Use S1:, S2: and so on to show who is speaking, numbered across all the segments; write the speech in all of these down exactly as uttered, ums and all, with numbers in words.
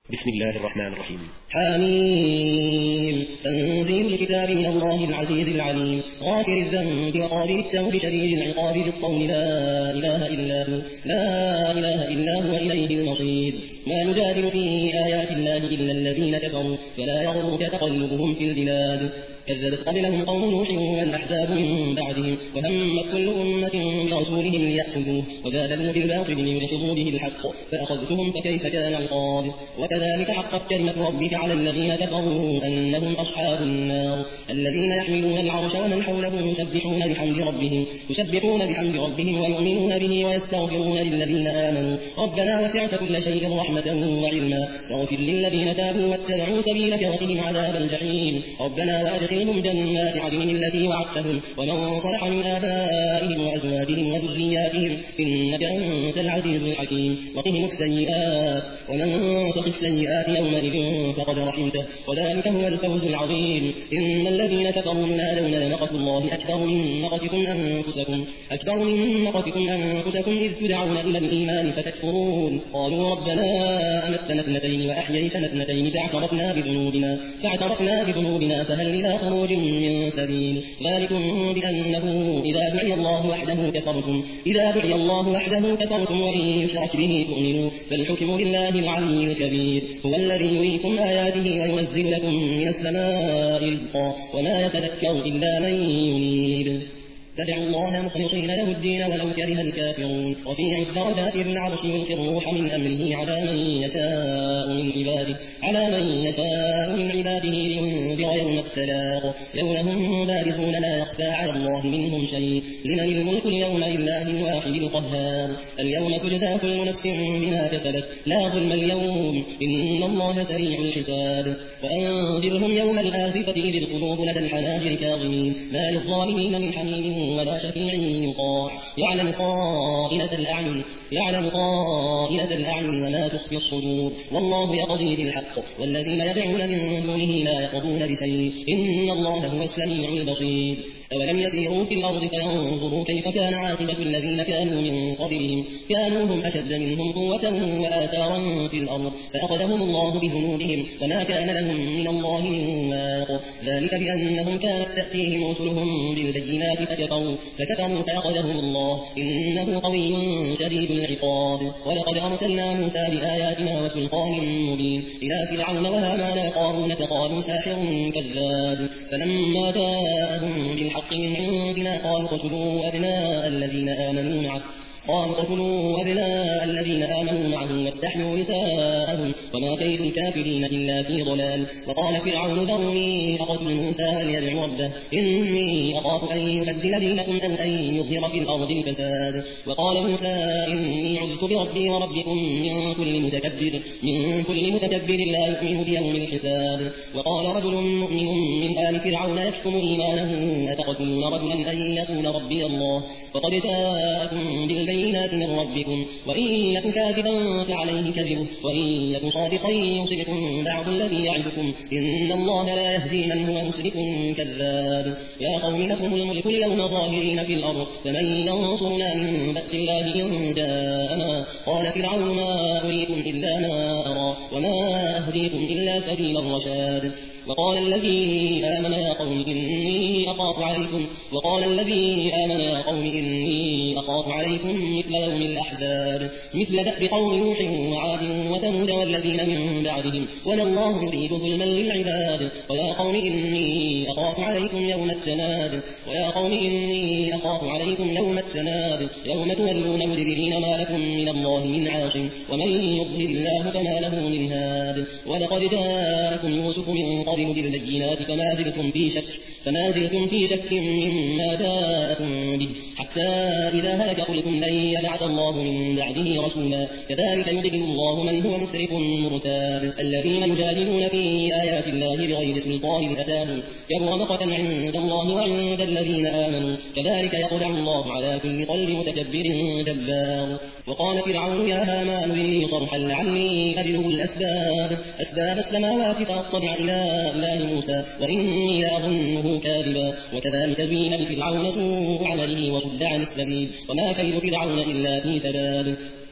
S1: بسم الله الرحمن الرحيم.
S2: حميم. تنزيل الكتاب من الله العزيز العليم غافر الذنب وقابل التوب شديد العقاب ذي الطول لا إله إلا هو لا إله إلا هو إليه المصير. ما نجادل في آيات الله إلا الذين كفروا فلا يغرك تقلبهم في البلاد. كذبت قبلهم قوم نوح والأحزاب من بعدهم وهمت كل أمة برسولهم ليأخذوه وجادلوا بالباطل ليدحضوا به الحق فأخذتهم فكيف كان عقاب. وكذلك حقت كلمة ربك على الذين كفروا أنهم أصحاب النار الذين يحملون العرش ومن حوله يسبحون بحمد ربهم يسبحون بحمد ربهم ويؤمنون به ويستغفرون للذين آمنوا ربنا وسعت كل شيء رحمة وعلما فاغفر للذين تابوا واتبعوا سبيلك وقهم عذاب الجحيم ربنا وأدخلهم جنات عدن التي وعدتهم ومن صلح من آبائهم وأزواجهم وذرياتهم إنك أنت العزيز الحكيم وقهم السيئات ومن تق السيئات يومئذ فقد رحمته وذلك هو الفوز العظيم. إن الذين كفروا ينادون لمقت الله أكثر من مقتكم أنفسكم أكثر من مقتكم أنفسكم إذ تدعون إلى الإيمان فتكفرون قالوا ربنا أمتنا اثنتين وأحييتنا اثنتين فاعترفنا بذنوبنا فاعترفنا بذنوبنا فهل إلى خروج من سبيل ذلكم بأنه إذا دعي الله وحده كفرتم إذا دعي الله وحده كفرتم وإن يشرك به تؤمنوا فالحكم لله العلي الكبير هو الذي يريكم آياته وينزل لكم من السماء رزقا وما يتذكر إلا من ينيب. فادعوا الله مخلصين له الدين ولو كره الكافرون. رفيع الدرجات ذي العرش يلقي الروح من أمره على من يشاء من عباده على من يشاء من عباده لينذر يوم التلاق يوم هم بارزون لا يخفى على الله منهم شيء لمن الملك اليوم لله الواحد القهار. اليوم تجزى كل نفس بما كسبت لا ظلم اليوم إن الله سريع الحساب. وأنذرهم يوم الآزفة إذ القلوب لدى الحناجر كاظمين ما للظالمين من حميم ولا شفيع يطاع يعلم خائنة الأعين يعلم خائنة الأعين وما تخفي الصدور والله يقضي بالحق والذين يدعون من دونه لا يقضون بشيء إن الله هو السميع البصير. أولم يسيروا في الأرض فينظروا كيف كان عاقبة الذين كانوا من قبلهم كانوا هم أشد منهم قوة وآثارا في الأرض فأخذهم الله بذنوبهم وما كان لهم من الله من واق ذلك بأنهم كانت تأتيهم رسلهم بالبينات فكفروا فكفروا فأخذهم الله إنه قوي شديد العقاب. ولقد أرسلنا موسى بآياتنا وسلطان مبين إلى فرعون وهامان وقارون فقالوا ساحر كذاب فلما جاءهم بالحق من عندنا قالوا اقتلوا أبناء الذين آمنوا معه قالوا اقتلوا أبناء الذين آمنوا معه واستحيوا نساءهم وما كيد الكافرين إلا في ضلال. وقال فرعون ذروني أقتل موسى وليدع ربه إني أخاف أن يبدل دينكم أو أن يظهر في الأرض الفساد. وقال موسى إني عذت بربي وربكم من كل متكبر من كل متكبر لا يؤمن بيوم الحساب. وقال رجل مؤمن من آل فرعون يكتم إيمانه أتقتلون رجلا أن يقول ربي الله فقد جاءكم بالبينات من ربكم وإن يكن كاذبا فعليه كذبه وإن يكن صادقا يصبكم بعض الذي يعدكم إن الله لا يهدي من هو مسرف كذاب. يا قوم لكم الملك اليوم ظاهرين في الأرض فمن ينصرنا من بأس الله إن جاءنا قال فرعون ما أريكم إلا ما أرى وما أهديكم إلا سبيل الرشاد. وقال الذي آمن يا قوم إني أخاف عليكم وقال الذي آمن يا قوم إني أخاف عليكم مثل يوم الأحزاب مثل دأب قوم نوح وعاد وثمود والذين من بعدهم ولا الله يريد ظلما للعباد. ويا قوم إني أخاف عليكم يوم التناد ويا قوم إني أخاف عليكم يوم التناد يوم تولون مدبرين ما لكم من الله من عاصم ومن يضلل الله فما له من هاد. ولقد جاءكم يوسف من قبل بالبينات فما زلتم في شك فما زلتم في شك مما جاءكم به حتى إذا هلك قلتم لن يبعث الله من بعده رسولا كذلك يضل الله من هو مسرف مرتاب. الذين يجادلون في آيات الله بغير سلطان أتاهم كبر مقتا عند الله وعند الذين آمنوا كذلك يطبع الله على كل قلب متكبر جبار. وقال فرعون يا هامان ابن لي صرحا لعلي أبلغ الأسباب أسباب السماوات فأطلع إلى إله موسى وإني لأظنه كاذبا. وكذلك زين لفرعون سوء عمله وصد عن السبيل وما كيد فرعون إلا في تباب.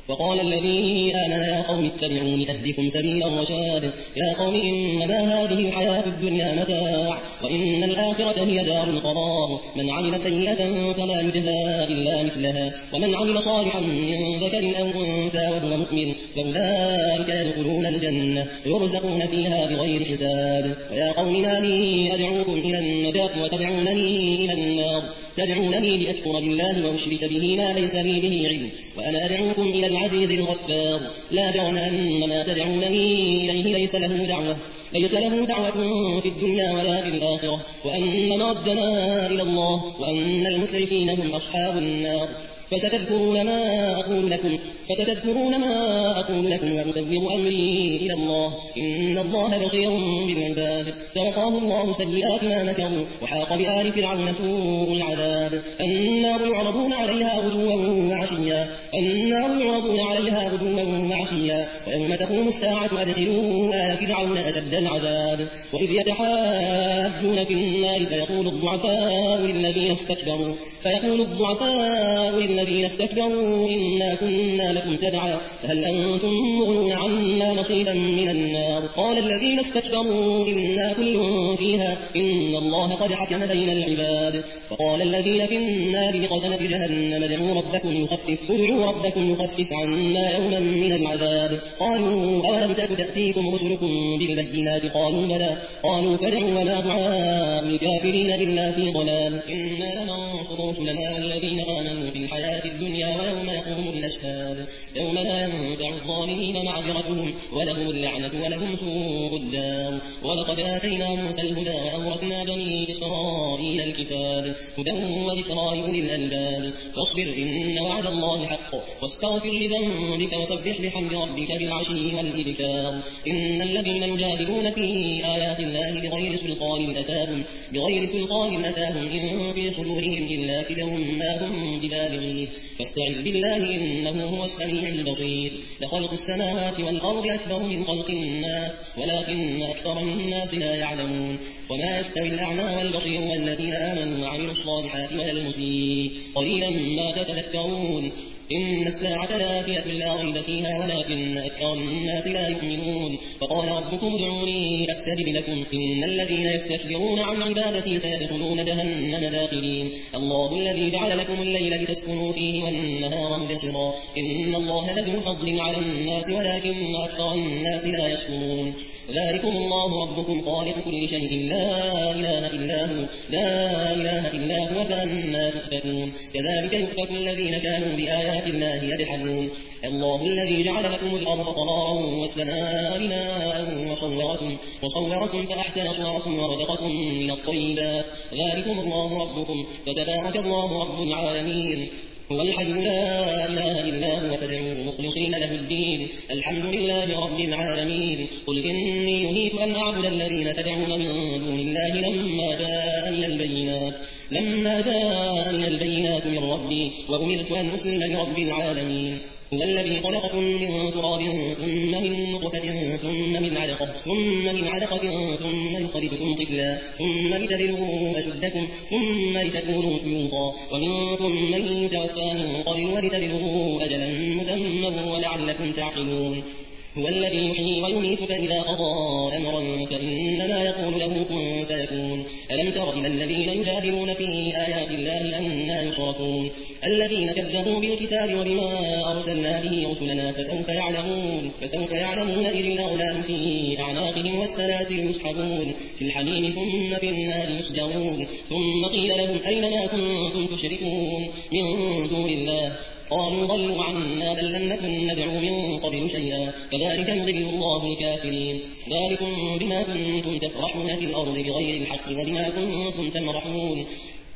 S2: وقال الذي آمن يا قوم اتبعون أهدكم سبيل الرشاد يا قوم إنما هذه الحياة الدنيا متاع وإن الآخرة هي دار القرار من عمل سيئة فلا يجزى إلا مثلها ومن عمل صالحا من ذكر أو أنثى وهو مؤمن فأولئك يدخلون الجنة يرزقون فيها بغير حساب ويا قوم ما لي أدعوكم إلى النجاة وتدعونني إلى النار تدعونني لأكفر بالله وأشرك به ما ليس لي به علم وأنا أدعوكم إلى العزيز الغفار لا جرم أن ما تدعونني إليه ليس له دعوة ليس له دعوة في الدنيا ولا في الآخرة وأن مردنا إلى الله وأن المسرفين هم أصحاب النار فستذكرون ما أقول لكم فستذكرون ما أقول لكم وأفوض أمري إلى الله إن الله بصير بالعباد فوقاه الله سيئات ما مكروا وحاق بآل فرعون سوء العذاب النار يعرضون عليها غدوا وعشيا النار يعرضون عليها غدوا وعشيا ويوم تقوم الساعة أدخلوا آل فرعون أشد العذاب وإذ يتحاجون في النار فيقول الضعفاء للذين استكبروا فيقول الضعفاء للذين استكبروا إنا كنا لكم تبعا فهل أنتم مغنون عنا نصيبا من النار قال الذين استكبروا إنا كل فيها إن الله قد حكم بين العباد فقال الذين في النار لخزنة جهنم ادعوا ربكم يخفف ادعوا ربكم يخفف عنا يوما من العذاب قالوا أولم تك تأتيكم رسلكم بالبينات قالوا بلى قالوا فادعوا وما دعاء الكافرين إلا في ضلال إنا لننصر رسلنا والذين آمنوا في الحياة الدنيا ويوم يقوم الأشهاد يوم لا ينفع الظالمين معذرتهم ولهم اللعنة ولهم سوء الدار ولقد آتينا موسى الهدى وأورثنا بني إسرائيل الكتاب هدى وذكرى لأولي الألباب فاصبر إن وعد الله حق واستغفر لذنبك وسبح بحمد ربك بالعشي والإبكار إن الذين يجادلون في آيات الله بغير سلطان أتاهم بغير سلطان أتاهم إن في صدورهم إلا كبر ما هم ببالغيه فاستعذ بالله إنه هو السميع البصير لخلق السماوات والأرض أكبر من خلق الناس ولكن أكثر الناس لا يعلمون وما يستوي الأعمى والبصير والذين آمنوا وعملوا الصالحات ولا المسيء قليلا ما تتذكرون إن الساعة لآتية لا ريب فيها ولكن أكثر الناس لا يؤمنون فقال ربكم ادعوني أستجب لكم إن الذين يستكبرون عن عبادتي سيدخلون جهنم داخلين الله الذي جعل لكم الليل لتسكنوا فيه والنهار مبصرا إن الله لذو فضل على الناس ولكن أكثر الناس لا يشكرون ذلكم الله ربكم خالق كل شيء لا إله إلا هو لا إله إلا هو فأنا تؤفكون كذلك يؤفك الذين كانوا بآيات الله يجحدون الله الذي جعل لكم الأرض قرارا والسماء بناء وصوركم وصوركم فأحسن صوركم ورزقكم من الطيبات ذلكم الله ربكم فتبارك الله رب العالمين هو الحي لا إله إلا هو فادعوه مخلصين له الدين الحمد لله رب العالمين قل إني نهيت أن أعبد الذين تدعون من دون الله لما جاءني البينات لما جاءني البينات من ربي وأمرت أن أسلم لرب العالمين هو الذي خلقكم من تراب ثم من نطفة ثم من علقة ثم من علقة ثم يخرجكم طفلا ثم لتبلغوا أشدكم ثم لتكونوا شيوخا ومنكم من يتوفى من قبل ولتبلغوا أجلا مسمى ولعلكم تعقلون هو الذي يحيي ويميت فإذا قضى أمرا فإنما يقول له كن فيكون ألم تر إلى الذين يجادلون في آيات الله أنى يصرفون الذين كذبوا بالكتاب وبما أرسلنا به رسلنا فسوف يعلمون فسوف يعلمون إذ الأغلال في أعناقهم والسلاسل يسحبون في الحميم ثم في النار يسجرون ثم قيل لهم أين ما كنتم تشركون من دون الله قالوا ضلوا عنا بل لم نكن ندعو من قبل شيئا كذلك يضل الله الكافرين ذلكم بما كنتم تفرحون في الأرض بغير الحق وبما كنتم تمرحون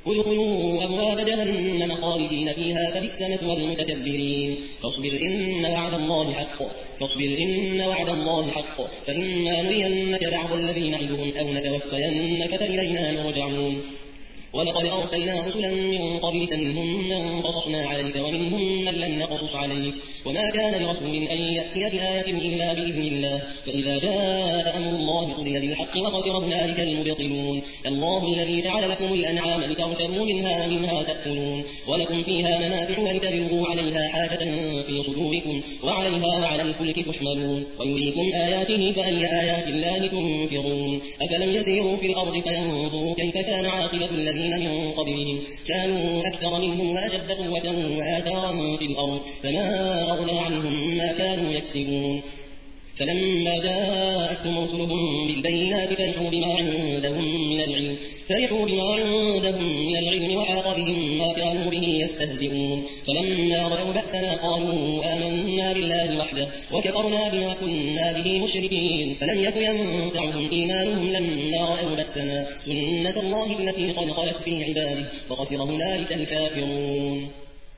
S2: ادخلوا أبواب جهنم خالدين فيها فبئس مثوى المتكبرين فاصبر إن وعد الله حق فاصبر إن وعد الله حق فإما نرينك بعض الذي نعدهم أو نتوفينك فإلينا يرجعون ولقد أرسلنا رسلا من قبلك منهم من قصصنا عليك ومنهم من لم نقصص عليك وما كان لرسول أن يأتي بآية إلا بإذن الله فإذا جاء أمر الله قضي بالحق وخسر هنالك المبطلون الله الذي جعل لكم الأنعام لتركبوا منها ومنها تأكلون ولكم فيها منافع ولتبلغوا عليها حاجة في صدوركم وعليها وعلى الفلك تحملون ويريكم آياته فأي آيات الله تنكرون أفلم يسيروا في الأرض فينظروا كيف كان عاقبة الذين من قبلهم كانوا أكثر منهم وأشد قوة وآثارا في الأرض فما أغنى عنهم ما كانوا يكسبون فلما جاءتهم رسلهم بالبينات فرحوا بما عندهم من العلم فرحوا بما عندهم من العلم وحاق بهم ما كانوا به يستهزئون فلما رأوا بأسنا قالوا آمنا بالله وحده وكفرنا بما كنا به مشركين فلم يك ينفعهم إيمانهم لما رأوا بأسنا سنة الله التي قد خلت في عباده وخسر هنالك الكافرون.